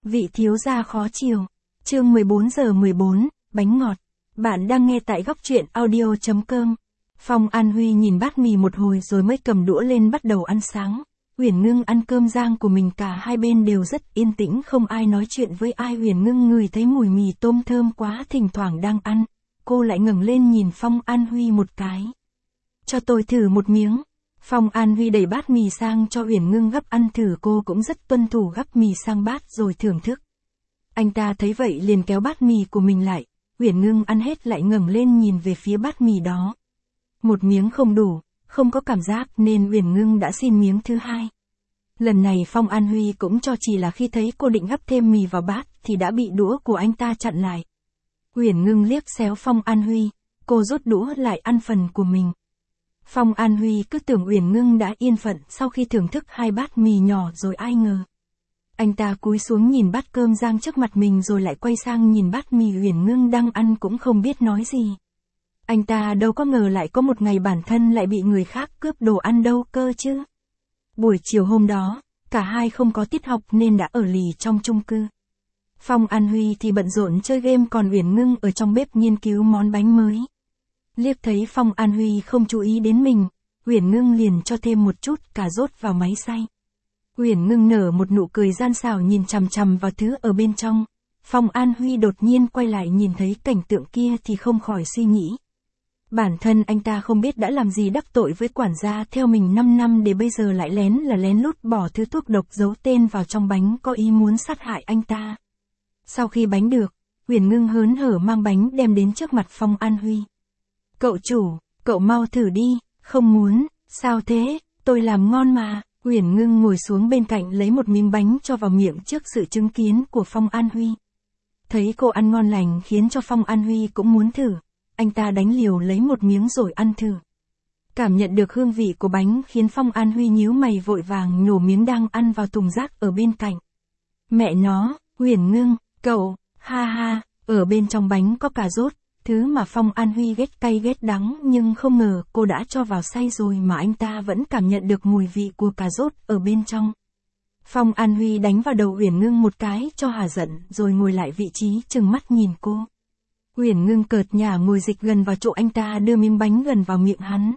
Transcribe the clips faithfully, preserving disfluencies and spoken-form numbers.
Vị thiếu gia khó chiều. Chương mười bốn giờ mười bốn, bánh ngọt. Bạn đang nghe tại góc truyện audio chấm com. Phong An Huy nhìn bát mì một hồi rồi mới cầm đũa lên bắt đầu ăn sáng. Huyền Ngưng ăn cơm rang của mình, cả hai bên đều rất yên tĩnh, không ai nói chuyện với ai. Huyền Ngưng ngửi thấy mùi mì tôm thơm quá, thỉnh thoảng đang ăn, cô lại ngẩng lên nhìn Phong An Huy một cái. Cho tôi thử một miếng. Phong An Huy đẩy bát mì sang cho Huyền Ngưng gắp ăn thử, cô cũng rất tuân thủ gắp mì sang bát rồi thưởng thức. Anh ta thấy vậy liền kéo bát mì của mình lại, Huyền Ngưng ăn hết lại ngẩng lên nhìn về phía bát mì đó. Một miếng không đủ, không có cảm giác nên Huyền Ngưng đã xin miếng thứ hai. Lần này Phong An Huy cũng cho, chỉ là khi thấy cô định gắp thêm mì vào bát thì đã bị đũa của anh ta chặn lại. Huyền Ngưng liếc xéo Phong An Huy, cô rút đũa lại ăn phần của mình. Phong An Huy cứ tưởng Huyền Ngưng đã yên phận sau khi thưởng thức hai bát mì nhỏ rồi, ai ngờ. Anh ta cúi xuống nhìn bát cơm rang trước mặt mình rồi lại quay sang nhìn bát mì Huyền Ngưng đang ăn, cũng không biết nói gì. Anh ta đâu có ngờ lại có một ngày bản thân lại bị người khác cướp đồ ăn đâu cơ chứ. Buổi chiều hôm đó, cả hai không có tiết học nên đã ở lì trong chung cư. Phong An Huy thì bận rộn chơi game, còn Huyền Ngưng ở trong bếp nghiên cứu món bánh mới. Liếc thấy Phong An Huy không chú ý đến mình, Huyền Ngưng liền cho thêm một chút cà rốt vào máy xay. Huyền Ngưng nở một nụ cười gian xảo nhìn chằm chằm vào thứ ở bên trong. Phong An Huy đột nhiên quay lại nhìn thấy cảnh tượng kia thì không khỏi suy nghĩ. Bản thân anh ta không biết đã làm gì đắc tội với quản gia theo mình năm năm để bây giờ lại lén là lén lút bỏ thứ thuốc độc giấu tên vào trong bánh, có ý muốn sát hại anh ta. Sau khi bánh được, Huyền Ngưng hớn hở mang bánh đem đến trước mặt Phong An Huy. Cậu chủ, cậu mau thử đi. Không muốn. Sao thế, tôi làm ngon mà. Huyền Ngưng ngồi xuống bên cạnh lấy một miếng bánh cho vào miệng trước sự chứng kiến của Phong An Huy. Thấy cô ăn ngon lành khiến cho Phong An Huy cũng muốn thử. Anh ta đánh liều lấy một miếng rồi ăn thử. Cảm nhận được hương vị của bánh khiến Phong An Huy nhíu mày vội vàng nhổ miếng đang ăn vào thùng rác ở bên cạnh. Mẹ nó, Huyền Ngưng, cậu, ha ha, ở bên trong bánh có cà rốt. Thứ mà Phong An Huy ghét cay ghét đắng, nhưng không ngờ cô đã cho vào xay rồi mà anh ta vẫn cảm nhận được mùi vị của cà rốt ở bên trong. Phong An Huy đánh vào đầu Huyền Ngưng một cái cho hả giận rồi ngồi lại vị trí trừng mắt nhìn cô. Huyền Ngưng cợt nhả ngồi dịch gần vào chỗ anh ta, đưa miếng bánh gần vào miệng hắn.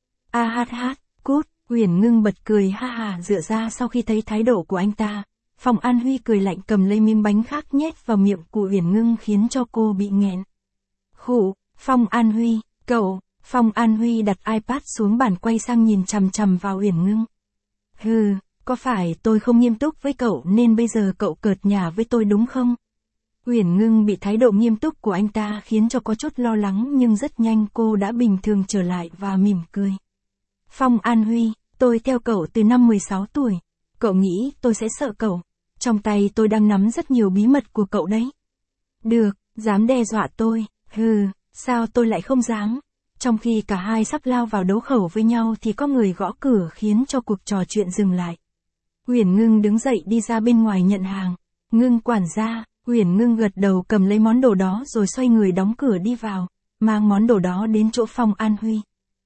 A hát hát, cút. Huyền Ngưng bật cười ha hà dựa ra sau khi thấy thái độ của anh ta. Phong An Huy cười lạnh cầm lấy miếng bánh khác nhét vào miệng của Huyền Ngưng khiến cho cô bị nghẹn. Khụ, Phong An Huy, cậu. Phong An Huy đặt iPad xuống bàn quay sang nhìn chằm chằm vào Huyền Ngưng. Hừ, có phải tôi không nghiêm túc với cậu nên bây giờ cậu cợt nhả với tôi đúng không? Huyền Ngưng bị thái độ nghiêm túc của anh ta khiến cho có chút lo lắng, nhưng rất nhanh cô đã bình thường trở lại và mỉm cười. Phong An Huy, tôi theo cậu từ năm mười sáu tuổi. Cậu nghĩ tôi sẽ sợ cậu? Trong tay tôi đang nắm rất nhiều bí mật của cậu đấy. Được, dám đe dọa tôi. Hừ, sao tôi lại không dám? Trong khi cả hai sắp lao vào đấu khẩu với nhau thì có người gõ cửa khiến cho cuộc trò chuyện dừng lại. Huyền Ngưng đứng dậy đi ra bên ngoài nhận hàng. Ngưng quản gia. Huyền Ngưng gật đầu cầm lấy món đồ đó rồi xoay người đóng cửa đi vào, mang món đồ đó đến chỗ Phong An Huy.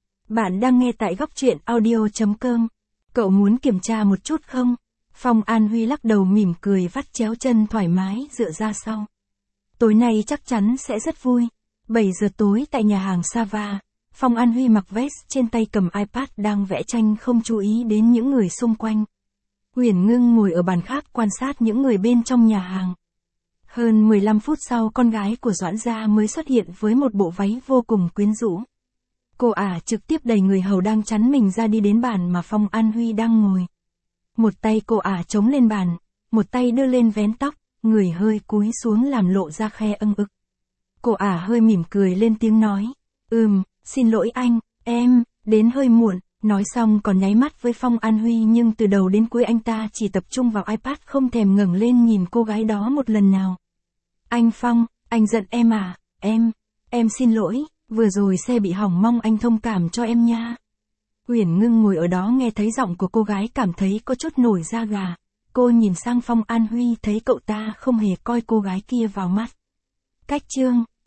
Bạn đang nghe tại góc truyện audio chấm com. Cậu muốn kiểm tra một chút không? Phong An Huy lắc đầu mỉm cười vắt chéo chân thoải mái dựa ra sau. Tối nay chắc chắn sẽ rất vui. bảy giờ tối tại nhà hàng Sava, Phong An Huy mặc vest, trên tay cầm iPad đang vẽ tranh không chú ý đến những người xung quanh. Huyền Ngưng ngồi ở bàn khác quan sát những người bên trong nhà hàng. Hơn mười lăm phút sau, con gái của Doãn gia mới xuất hiện với một bộ váy vô cùng quyến rũ. Cô ả trực tiếp đẩy người hầu đang chắn mình ra đi đến bàn mà Phong An Huy đang ngồi. Một tay cô ả chống lên bàn, một tay đưa lên vén tóc, người hơi cúi xuống làm lộ ra khe ưng ực. Cô ả hơi mỉm cười lên tiếng nói, ừm, xin lỗi anh, em, đến hơi muộn. Nói xong còn nháy mắt với Phong An Huy, nhưng từ đầu đến cuối anh ta chỉ tập trung vào iPad, không thèm ngẩng lên nhìn cô gái đó một lần nào. Anh Phong, anh giận em à? Em, em xin lỗi, vừa rồi xe bị hỏng, mong anh thông cảm cho em nha. Huyền Ngưng ngồi ở đó nghe thấy giọng của cô gái cảm thấy có chút nổi da gà. Cô nhìn sang Phong An Huy thấy cậu ta không hề coi cô gái kia vào mắt. Cách chương.